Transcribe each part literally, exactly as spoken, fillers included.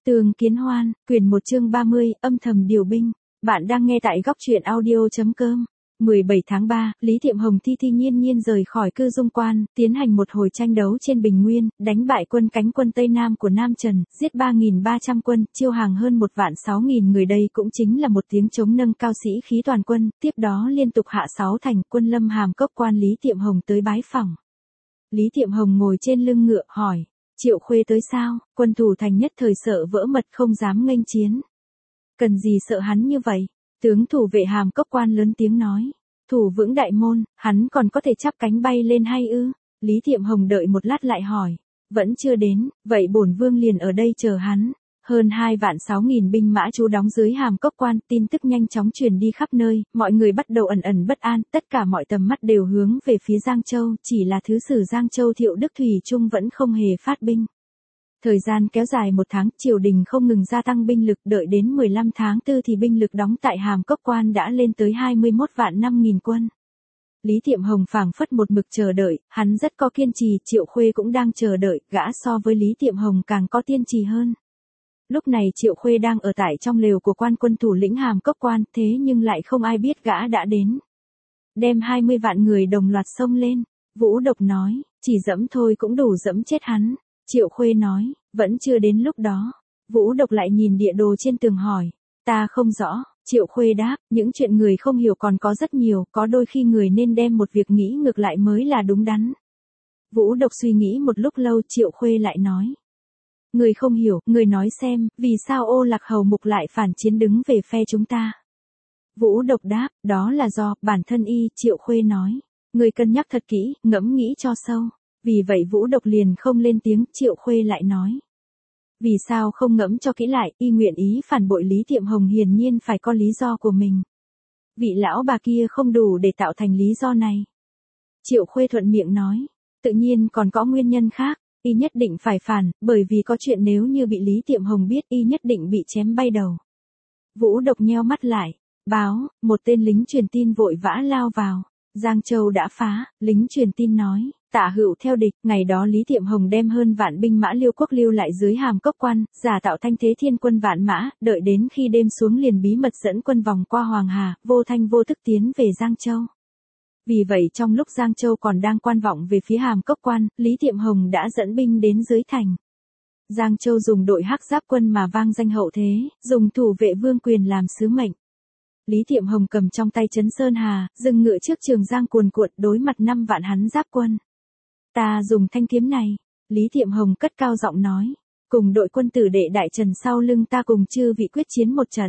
Tường Kiến Hoan, quyển một chương ba mươi, âm thầm điều binh. Bạn đang nghe tại góc truyện audio.com. mười bảy tháng ba, Lý Thiệm Hồng thi thi nhiên nhiên rời khỏi Cư Dung Quan, tiến hành một hồi tranh đấu trên Bình Nguyên, đánh bại quân cánh quân Tây Nam của Nam Trần, giết ba nghìn ba trăm quân, chiêu hàng hơn một vạn sáu nghìn người. Đây cũng chính là một tiếng chống nâng cao sĩ khí toàn quân. Tiếp đó liên tục hạ sáu thành, quân lâm Hàm Cốc Quan. Lý Thiệm Hồng tới bái phỏng. Lý Thiệm Hồng ngồi trên lưng ngựa, hỏi: Triệu Khuê tới sao? Quân thủ thành nhất thời sợ vỡ mật, không dám nghênh chiến. Cần gì sợ hắn như vậy? Tướng thủ vệ Hàm Cốc Quan lớn tiếng nói: Thủ vững đại môn, hắn còn có thể chắp cánh bay lên hay ư? Lý Thiệm Hồng đợi một lát lại hỏi: Vẫn chưa đến, vậy bổn vương liền ở đây chờ hắn. Hơn hai vạn sáu nghìn binh mã trú đóng dưới Hàm Cốc Quan, tin tức nhanh chóng truyền đi khắp nơi, mọi người bắt đầu ẩn ẩn bất an, tất cả mọi tầm mắt đều hướng về phía Giang Châu, chỉ là thứ sử Giang Châu Thiệu Đức Thủy Trung vẫn không hề phát binh. Thời gian kéo dài một tháng, triều đình không ngừng gia tăng binh lực, đợi đến mười lăm tháng tư thì binh lực đóng tại Hàm Cốc Quan đã lên tới hai mươi mốt vạn năm nghìn quân. Lý Thiệm Hồng phảng phất một mực chờ đợi, hắn rất có kiên trì, Triệu Khuê cũng đang chờ đợi, gã so với Lý Thiệm Hồng càng có kiên trì hơn. Lúc này Triệu Khuê đang ở tại trong lều của quan quân thủ lĩnh Hàm Cốc Quan, thế nhưng lại không ai biết gã đã đến. Đem hai mươi vạn người đồng loạt xông lên, Vũ Độc nói: Chỉ dẫm thôi cũng đủ dẫm chết hắn. Triệu Khuê nói: Vẫn chưa đến lúc đó. Vũ Độc lại nhìn địa đồ trên tường hỏi: Ta không rõ. Triệu Khuê đáp: Những chuyện người không hiểu còn có rất nhiều, có đôi khi người nên đem một việc nghĩ ngược lại mới là đúng đắn. Vũ Độc suy nghĩ một lúc lâu, Triệu Khuê lại nói: Người không hiểu, người nói xem, vì sao Ô Lạc Hầu Mục lại phản chiến đứng về phe chúng ta? Vũ Độc đáp: Đó là do bản thân y. Triệu Khuê nói: Người cân nhắc thật kỹ, ngẫm nghĩ cho sâu. Vì vậy Vũ Độc liền không lên tiếng. Triệu Khuê lại nói: Vì sao không ngẫm cho kỹ lại? Y nguyện ý phản bội Lý Thiệm Hồng hiển nhiên phải có lý do của mình. Vị lão bà kia không đủ để tạo thành lý do này. Triệu Khuê thuận miệng nói: Tự nhiên còn có nguyên nhân khác. Y nhất định phải phản, bởi vì có chuyện nếu như bị Lý Thiệm Hồng biết, y nhất định bị chém bay đầu. Vũ Độc nheo mắt lại. Báo, một tên lính truyền tin vội vã lao vào. Giang Châu đã phá. Lính truyền tin nói: Tả Hữu theo địch. Ngày đó Lý Thiệm Hồng đem hơn vạn binh mã Liêu Quốc lưu lại dưới Hàm Cốc Quan, giả tạo thanh thế thiên quân vạn mã, đợi đến khi đêm xuống liền bí mật dẫn quân vòng qua Hoàng Hà, vô thanh vô tức tiến về Giang Châu. Vì vậy trong lúc Giang Châu còn đang quan vọng về phía Hàm Cốc Quan, Lý Thiệm Hồng đã dẫn binh đến dưới thành. Giang Châu dùng đội Hắc Giáp quân mà vang danh hậu thế, dùng thủ vệ vương quyền làm sứ mệnh. Lý Thiệm Hồng cầm trong tay trấn Sơn Hà, dừng ngựa trước Trường Giang cuồn cuộn, đối mặt năm vạn hắn giáp quân. Ta dùng thanh kiếm này. Lý Thiệm Hồng cất cao giọng nói: Cùng đội quân tử đệ đại Trần sau lưng ta cùng chư vị quyết chiến một trận.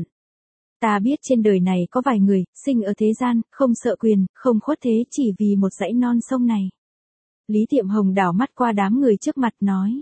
Ta biết trên đời này có vài người, sinh ở thế gian, không sợ quyền, không khuất thế, chỉ vì một dãy non sông này. Lý Thiệm Hồng đảo mắt qua đám người trước mặt nói: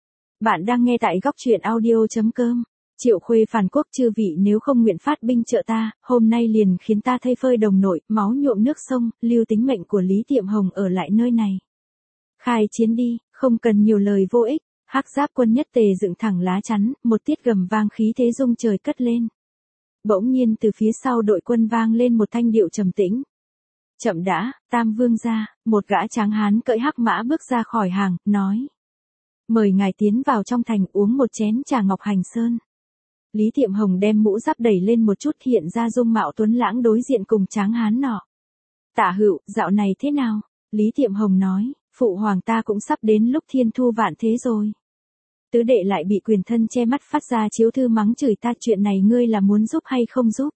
Bạn đang nghe tại góc truyện audio.com. Triệu Khuê phản quốc, chư vị nếu không nguyện phát binh trợ ta, hôm nay liền khiến ta thây phơi đồng nội, máu nhuộm nước sông, lưu tính mệnh của Lý Thiệm Hồng ở lại nơi này. Khai chiến đi, không cần nhiều lời vô ích. Hắc Giáp quân nhất tề dựng thẳng lá chắn, một tiết gầm vang khí thế rung trời cất lên. Bỗng nhiên từ phía sau đội quân vang lên một thanh điệu trầm tĩnh. Chậm đã, Tam Vương gia. Một gã tráng hán cưỡi hắc mã bước ra khỏi hàng, nói: Mời ngài tiến vào trong thành uống một chén trà ngọc hành sơn. Lý Thiệm Hồng đem mũ giáp đẩy lên một chút, hiện ra dung mạo tuấn lãng đối diện cùng tráng hán nọ. Tả Hữu, dạo này thế nào? Lý Thiệm Hồng nói: Phụ hoàng ta cũng sắp đến lúc thiên thu vạn thế rồi. Tứ đệ lại bị quyền thân che mắt phát ra chiếu thư mắng chửi ta, chuyện này ngươi là muốn giúp hay không giúp?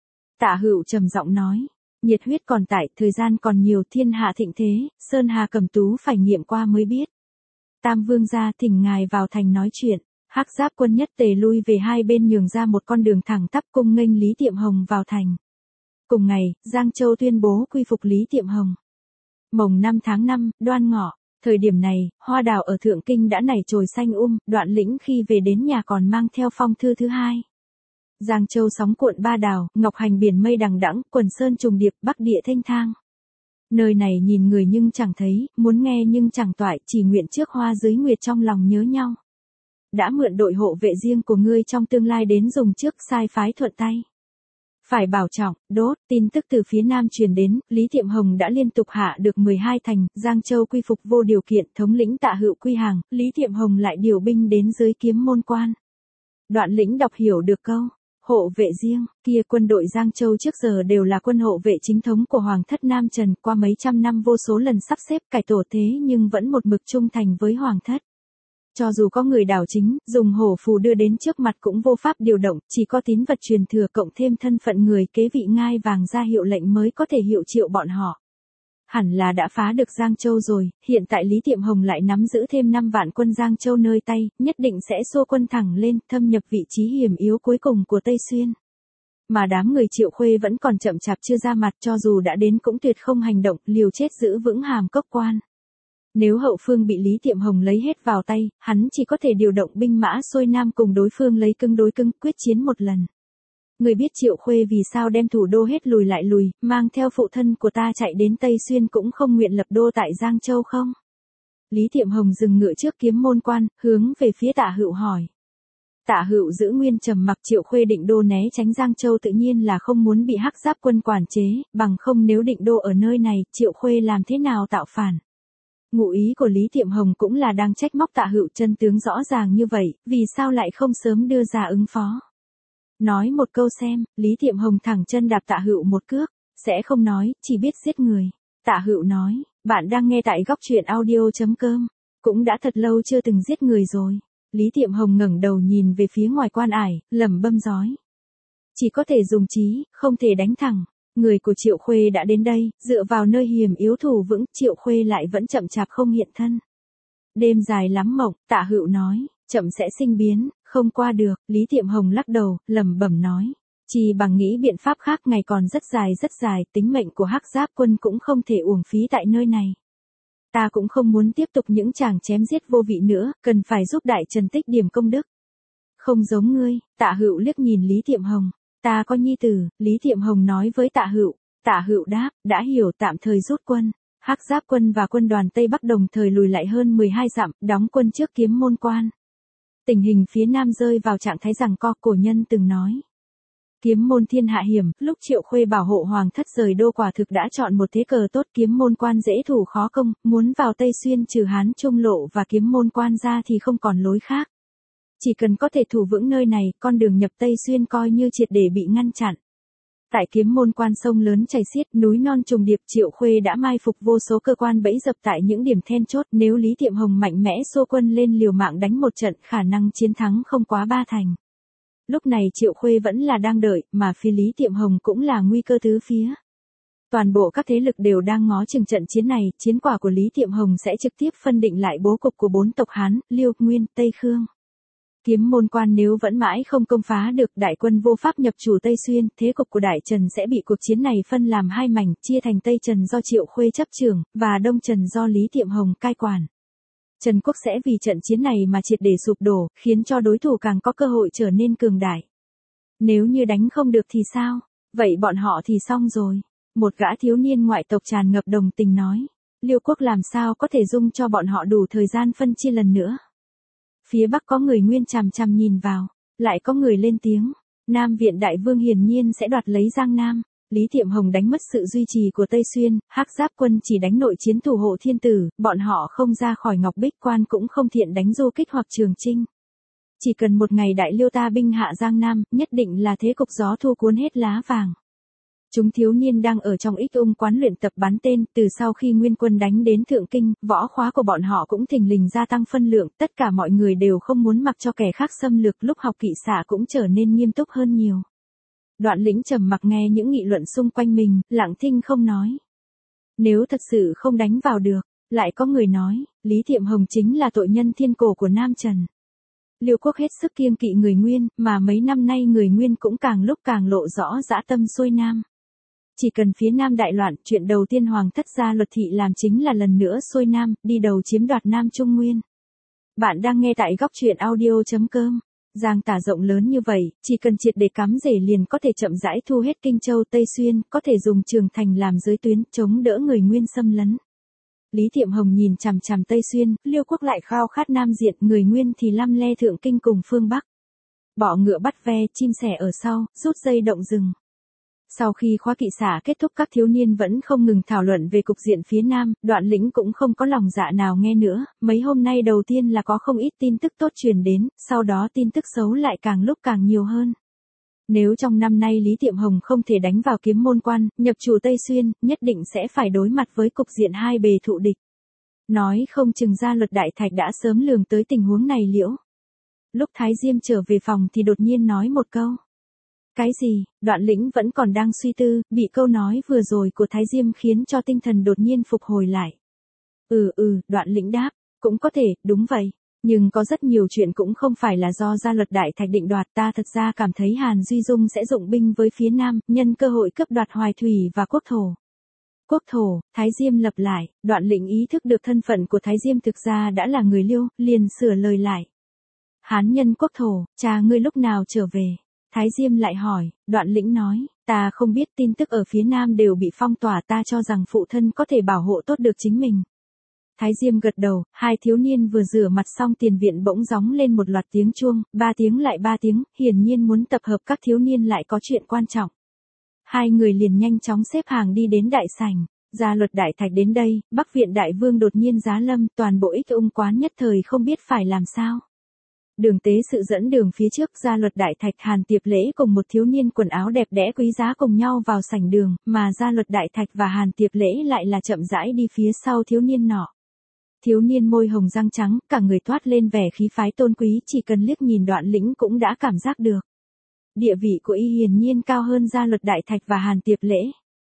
Tả Hữu trầm giọng nói: Nhiệt huyết còn tại, thời gian còn nhiều, thiên hạ thịnh thế, Sơn Hà Cầm Tú phải nghiệm qua mới biết. Tam Vương gia thỉnh ngài vào thành nói chuyện. Hắc Giáp quân nhất tề lui về hai bên, nhường ra một con đường thẳng tắp cung nghênh Lý Thiệm Hồng vào thành. Cùng ngày, Giang Châu tuyên bố quy phục Lý Thiệm Hồng. Mồng năm tháng năm, Đoan Ngọ. Thời điểm này, hoa đào ở Thượng Kinh đã nảy chồi xanh um, Đoạn Lĩnh khi về đến nhà còn mang theo phong thư thứ hai. Giang Châu sóng cuộn ba đào, ngọc hành biển mây đằng đẵng, quần sơn trùng điệp, bắc địa thênh thang. Nơi này nhìn người nhưng chẳng thấy, muốn nghe nhưng chẳng toại, chỉ nguyện trước hoa dưới nguyệt trong lòng nhớ nhau. Đã mượn đội hộ vệ riêng của ngươi trong tương lai đến dùng trước, sai phái thuận tay. Phải bảo trọng, đốt. Tin tức từ phía Nam truyền đến, Lý Thiệm Hồng đã liên tục hạ được mười hai thành, Giang Châu quy phục vô điều kiện, thống lĩnh Tạ Hữu quy hàng, Lý Thiệm Hồng lại điều binh đến dưới Kiếm Môn Quan. Đoạn Lĩnh đọc hiểu được câu hộ vệ riêng, kia quân đội Giang Châu trước giờ đều là quân hộ vệ chính thống của Hoàng thất Nam Trần, qua mấy trăm năm vô số lần sắp xếp cải tổ thế nhưng vẫn một mực trung thành với Hoàng thất. Cho dù có người đảo chính, dùng hổ phù đưa đến trước mặt cũng vô pháp điều động, chỉ có tín vật truyền thừa cộng thêm thân phận người kế vị ngai vàng ra hiệu lệnh mới có thể hiệu triệu bọn họ. Hẳn là đã phá được Giang Châu rồi, hiện tại Lý Tiệm Hồng lại nắm giữ thêm năm vạn quân Giang Châu nơi tay, nhất định sẽ xô quân thẳng lên, thâm nhập vị trí hiểm yếu cuối cùng của Tây Xuyên. Mà đám người Triệu Khuê vẫn còn chậm chạp chưa ra mặt, cho dù đã đến cũng tuyệt không hành động, liều chết giữ vững Hàm Cốc quan. Nếu hậu phương bị Lý Tiệm Hồng lấy hết vào tay, hắn chỉ có thể điều động binh mã xuôi nam cùng đối phương lấy cứng đối cứng, quyết chiến một lần. Người biết Triệu Khuê vì sao đem thủ đô hết lùi lại lùi, mang theo phụ thân của ta chạy đến Tây Xuyên cũng không nguyện lập đô tại Giang Châu không? Lý Tiệm Hồng dừng ngựa trước Kiếm Môn quan, hướng về phía Tạ Hựu hỏi. Tạ Hựu giữ nguyên trầm mặc. Triệu Khuê định đô né tránh Giang Châu tự nhiên là không muốn bị Hắc Giáp quân quản chế, bằng không nếu định đô ở nơi này, Triệu Khuê làm thế nào tạo phản? Ngụ ý của Lý Tiệm Hồng cũng là đang trách móc Tạ Hựu, chân tướng rõ ràng như vậy, vì sao lại không sớm đưa ra ứng phó? Nói một câu xem. Lý Tiệm Hồng thẳng chân đạp Tạ Hựu một cước, sẽ không nói, chỉ biết giết người. Tạ Hựu nói, bạn đang nghe tại góc truyện audio chấm com, cũng đã thật lâu chưa từng giết người rồi. Lý Tiệm Hồng ngẩng đầu nhìn về phía ngoài quan ải, lẩm bẩm nói. Chỉ có thể dùng trí, không thể đánh thẳng. Người của Triệu Khuê đã đến đây, dựa vào nơi hiểm yếu thủ vững, Triệu Khuê lại vẫn chậm chạp không hiện thân. Đêm dài lắm mộng, Tạ Hựu nói, chậm sẽ sinh biến, không qua được. Lý Tiệm Hồng lắc đầu, lẩm bẩm nói, chỉ bằng nghĩ biện pháp khác, ngày còn rất dài rất dài, tính mệnh của Hắc Giáp quân cũng không thể uổng phí tại nơi này. Ta cũng không muốn tiếp tục những chàng chém giết vô vị nữa, cần phải giúp Đại Trần tích điểm công đức. Không giống ngươi. Tạ Hựu liếc nhìn Lý Tiệm Hồng. Ta có nhi tử. Lý Tiệm Hồng nói với Tạ Hựu. Tạ Hựu đáp, đã hiểu, tạm thời rút quân. Hắc Giáp quân và quân đoàn Tây Bắc đồng thời lùi lại hơn mười hai dặm, đóng quân trước Kiếm Môn quan. Tình hình phía Nam rơi vào trạng thái giằng co, cổ nhân từng nói. Kiếm môn thiên hạ hiểm, lúc Triệu Khuê bảo hộ Hoàng thất rời đô quả thực đã chọn một thế cờ tốt. Kiếm Môn quan dễ thủ khó công, muốn vào Tây Xuyên trừ Hán Trung Lộ và Kiếm Môn quan ra thì không còn lối khác. Chỉ cần có thể thủ vững nơi này, con đường nhập Tây Xuyên coi như triệt để bị ngăn chặn. Tại Kiếm Môn quan sông lớn chảy xiết, núi non trùng điệp, Triệu Khuê đã mai phục vô số cơ quan bẫy dập tại những điểm then chốt. Nếu Lý Tiệm Hồng mạnh mẽ xô quân lên liều mạng đánh một trận, khả năng chiến thắng không quá ba thành. Lúc này Triệu Khuê vẫn là đang đợi, mà phía Lý Tiệm Hồng cũng là nguy cơ tứ phía. Toàn bộ các thế lực đều đang ngó chừng trận chiến này, chiến quả của Lý Tiệm Hồng sẽ trực tiếp phân định lại bố cục của bốn tộc Hán, Liêu, Nguyên, Tây Khương. Kiếm Môn quan nếu vẫn mãi không công phá được, đại quân vô pháp nhập chủ Tây Xuyên, thế cục của Đại Trần sẽ bị cuộc chiến này phân làm hai mảnh, chia thành Tây Trần do Triệu Khuê chấp trưởng, và Đông Trần do Lý Tiệm Hồng cai quản. Trần quốc sẽ vì trận chiến này mà triệt để sụp đổ, khiến cho đối thủ càng có cơ hội trở nên cường đại. Nếu như đánh không được thì sao? Vậy bọn họ thì xong rồi. Một gã thiếu niên ngoại tộc tràn ngập đồng tình nói. Liêu quốc làm sao có thể dung cho bọn họ đủ thời gian phân chia lần nữa? Phía Bắc có người Nguyên chằm chằm nhìn vào, lại có người lên tiếng. Nam Viện Đại Vương hiển nhiên sẽ đoạt lấy Giang Nam. Lý Tiệm Hồng đánh mất sự duy trì của Tây Xuyên, Hắc Giáp quân chỉ đánh nội chiến thủ hộ thiên tử, bọn họ không ra khỏi Ngọc Bích quan cũng không thiện đánh du kích hoặc Trường Chinh. Chỉ cần một ngày Đại Liêu ta binh hạ Giang Nam, nhất định là thế cục gió thu cuốn hết lá vàng. Chúng thiếu niên đang ở trong ích ung quán luyện tập bắn tên, từ sau khi Nguyên quân đánh đến Thượng Kinh, võ khóa của bọn họ cũng thình lình gia tăng phân lượng, tất cả mọi người đều không muốn mặc cho kẻ khác xâm lược, lúc học kỵ xạ cũng trở nên nghiêm túc hơn nhiều. Đoạn Lĩnh trầm mặc nghe những nghị luận xung quanh mình, lặng thinh không nói. Nếu thật sự không đánh vào được, lại có người nói, Lý Tiệm Hồng chính là tội nhân thiên cổ của Nam Trần. Liêu quốc hết sức kiêng kỵ người Nguyên, mà mấy năm nay người Nguyên cũng càng lúc càng lộ rõ dã tâm xuôi Nam. Chỉ cần phía Nam đại loạn, chuyện đầu tiên Hoàng thất gia Luật Thị làm chính là lần nữa xuôi Nam, đi đầu chiếm đoạt Nam Trung Nguyên. Bạn đang nghe tại góc truyện audio chấm com. Giang tả rộng lớn như vậy, chỉ cần triệt để cắm rễ liền có thể chậm rãi thu hết Kinh Châu Tây Xuyên, có thể dùng Trường Thành làm giới tuyến, chống đỡ người Nguyên xâm lấn. Lý Tiệm Hồng nhìn chằm chằm Tây Xuyên, Liêu quốc lại khao khát Nam diện, người Nguyên thì lăm le Thượng Kinh cùng phương Bắc. Bỏ ngựa bắt ve, chim sẻ ở sau, rút dây động rừng. Sau khi khóa kỵ xả kết thúc các thiếu niên vẫn không ngừng thảo luận về cục diện phía Nam, Đoạn Lĩnh cũng không có lòng dạ nào nghe nữa, mấy hôm nay đầu tiên là có không ít tin tức tốt truyền đến, sau đó tin tức xấu lại càng lúc càng nhiều hơn. Nếu trong năm nay Lý Tiệm Hồng không thể đánh vào Kiếm Môn Quan, nhập chủ Tây Xuyên, nhất định sẽ phải đối mặt với cục diện hai bề thụ địch. Nói không chừng Gia Luật Đại Thạch đã sớm lường tới tình huống này liễu. Lúc Thái Diêm trở về phòng thì đột nhiên nói một câu. Cái gì? Đoạn Lĩnh vẫn còn đang suy tư, bị câu nói vừa rồi của Thái Diêm khiến cho tinh thần đột nhiên phục hồi lại. Ừ ừ, Đoạn Lĩnh đáp, cũng có thể, đúng vậy. Nhưng có rất nhiều chuyện cũng không phải là do Gia Luật Đại Thạch định đoạt, ta thật ra cảm thấy Hàn Duy Dung sẽ dụng binh với phía Nam, nhân cơ hội cướp đoạt Hoài Thủy và Quốc Thổ. Quốc Thổ, Thái Diêm lặp lại, Đoạn Lĩnh ý thức được thân phận của Thái Diêm thực ra đã là người Liêu, liền sửa lời lại. Hán nhân Quốc Thổ, cha ngươi lúc nào trở về? Thái Diêm lại hỏi, Đoạn Lĩnh nói, ta không biết, tin tức ở phía Nam đều bị phong tỏa, ta cho rằng phụ thân có thể bảo hộ tốt được chính mình. Thái Diêm gật đầu, hai thiếu niên vừa rửa mặt xong tiền viện bỗng gióng lên một loạt tiếng chuông, ba tiếng lại ba tiếng, hiển nhiên muốn tập hợp các thiếu niên lại có chuyện quan trọng. Hai người liền nhanh chóng xếp hàng đi đến đại sảnh, Gia Luật Đại Thạch đến đây, Bắc Viện Đại Vương đột nhiên giá lâm, toàn bộ Ích Ung quán nhất thời không biết phải làm sao. Đường tế sự dẫn đường phía trước, Gia Luật Đại Thạch, Hàn Tiệp Lễ cùng một thiếu niên quần áo đẹp đẽ quý giá cùng nhau vào sảnh đường, mà Gia Luật Đại Thạch và Hàn Tiệp Lễ lại là chậm rãi đi phía sau thiếu niên nọ. Thiếu niên môi hồng răng trắng, cả người toát lên vẻ khí phái tôn quý, chỉ cần liếc nhìn Đoạn Lĩnh cũng đã cảm giác được. Địa vị của y hiển nhiên cao hơn Gia Luật Đại Thạch và Hàn Tiệp Lễ.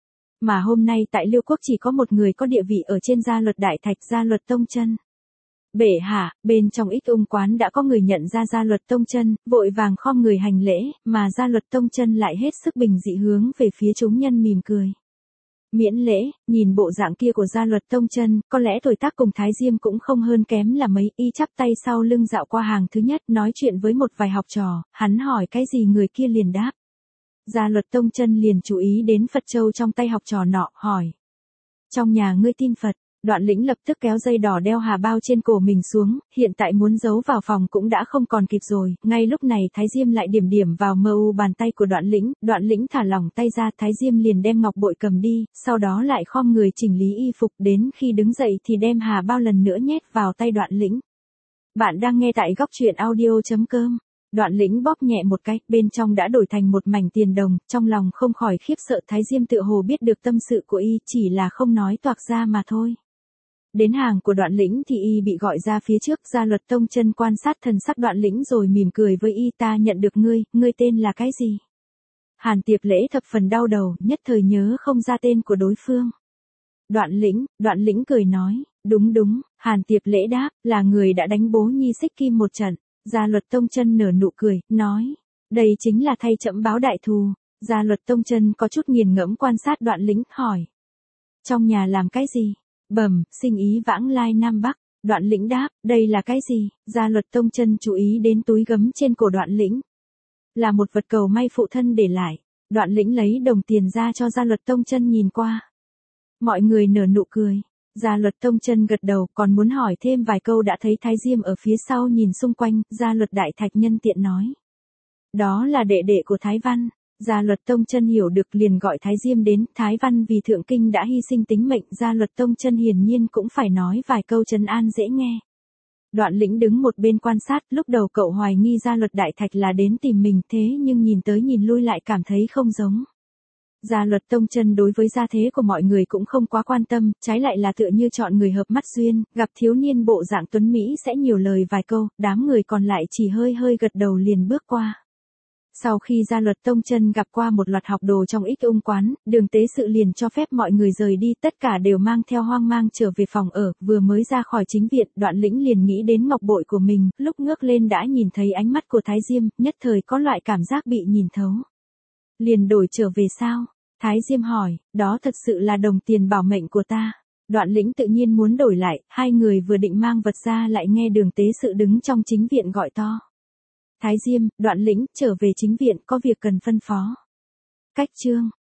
Mà hôm nay tại Liêu Quốc chỉ có một người có địa vị ở trên Gia Luật Đại Thạch, Gia Luật Tông Chân. Bệ hạ, bên trong Ích Ung quán đã có người nhận ra Gia Luật Tông Chân, vội vàng khom người hành lễ, mà Gia Luật Tông Chân lại hết sức bình dị hướng về phía chúng nhân mỉm cười. Miễn lễ, nhìn bộ dạng kia của Gia Luật Tông Chân, có lẽ tuổi tác cùng Thái Diêm cũng không hơn kém là mấy, y chắp tay sau lưng dạo qua hàng thứ nhất, nói chuyện với một vài học trò, hắn hỏi cái gì người kia liền đáp. Gia Luật Tông Chân liền chú ý đến Phật châu trong tay học trò nọ, hỏi. Trong nhà ngươi tin Phật? Đoạn Lĩnh lập tức kéo dây đỏ đeo hà bao trên cổ mình xuống, hiện tại muốn giấu vào phòng cũng đã không còn kịp rồi, ngay lúc này Thái Diêm lại điểm điểm vào mờ u bàn tay của Đoạn Lĩnh, Đoạn Lĩnh thả lỏng tay ra, Thái Diêm liền đem ngọc bội cầm đi, sau đó lại khom người chỉnh lý y phục, đến khi đứng dậy thì đem hà bao lần nữa nhét vào tay Đoạn Lĩnh. Bạn đang nghe tại góc truyện audio chấm com. Đoạn Lĩnh bóp nhẹ một cái, bên trong đã đổi thành một mảnh tiền đồng, trong lòng không khỏi khiếp sợ, Thái Diêm tựa hồ biết được tâm sự của y, chỉ là không nói toạc ra mà thôi. Đến hàng của Đoạn Lĩnh thì y bị gọi ra phía trước, Gia Luật Tông Chân quan sát thần sắc Đoạn Lĩnh rồi mỉm cười với y, ta nhận được ngươi, ngươi tên là cái gì? Hàn Tiệp Lễ thập phần đau đầu, nhất thời nhớ không ra tên của đối phương. Đoạn Lĩnh, Đoạn Lĩnh cười nói, đúng đúng, Hàn Tiệp Lễ đáp, là người đã đánh bố Nhi Xích Kim một trận. Gia Luật Tông Chân nở nụ cười, nói, đây chính là thay trẫm báo đại thù. Gia Luật Tông Chân có chút nghiền ngẫm quan sát Đoạn Lĩnh, hỏi. Trong nhà làm cái gì? Bẩm, sinh ý vãng lai Nam Bắc. Đoạn Lĩnh đáp, đây là cái gì? Gia Luật Tông Chân chú ý đến túi gấm trên cổ Đoạn Lĩnh. Là một vật cầu may phụ thân để lại. Đoạn Lĩnh lấy đồng tiền ra cho Gia Luật Tông Chân nhìn qua. Mọi người nở nụ cười. Gia Luật Tông Chân gật đầu, còn muốn hỏi thêm vài câu đã thấy Thái Diêm ở phía sau nhìn xung quanh, Gia Luật Đại Thạch nhân tiện nói. Đó là đệ đệ của Thái Văn. Gia Luật Tông Chân hiểu được liền gọi Thái Diêm đến, Thái Văn vì thượng kinh đã hy sinh tính mệnh, Gia Luật Tông Chân hiển nhiên cũng phải nói vài câu trấn an dễ nghe. Đoạn Lĩnh đứng một bên quan sát, lúc đầu cậu hoài nghi Gia Luật Đại Thạch là đến tìm mình, thế nhưng nhìn tới nhìn lui lại cảm thấy không giống. Gia Luật Tông Chân đối với gia thế của mọi người cũng không quá quan tâm, trái lại là tựa như chọn người hợp mắt duyên, gặp thiếu niên bộ dạng tuấn Mỹ sẽ nhiều lời vài câu, đám người còn lại chỉ hơi hơi gật đầu liền bước qua. Sau khi Gia Luật Tông Chân gặp qua một loạt học đồ trong Ích Ung quán, Đường tế sự liền cho phép mọi người rời đi, tất cả đều mang theo hoang mang trở về phòng ở, vừa mới ra khỏi chính viện, Đoạn Lĩnh liền nghĩ đến ngọc bội của mình, lúc ngước lên đã nhìn thấy ánh mắt của Thái Diêm, nhất thời có loại cảm giác bị nhìn thấu. Liền đổi trở về sao? Thái Diêm hỏi, đó thật sự là đồng tiền bảo mệnh của ta. Đoạn Lĩnh tự nhiên muốn đổi lại, hai người vừa định mang vật ra lại nghe Đường tế sự đứng trong chính viện gọi to. Thái Diêm, Đoạn Lĩnh, trở về chính viện, có việc cần phân phó. Cách chương.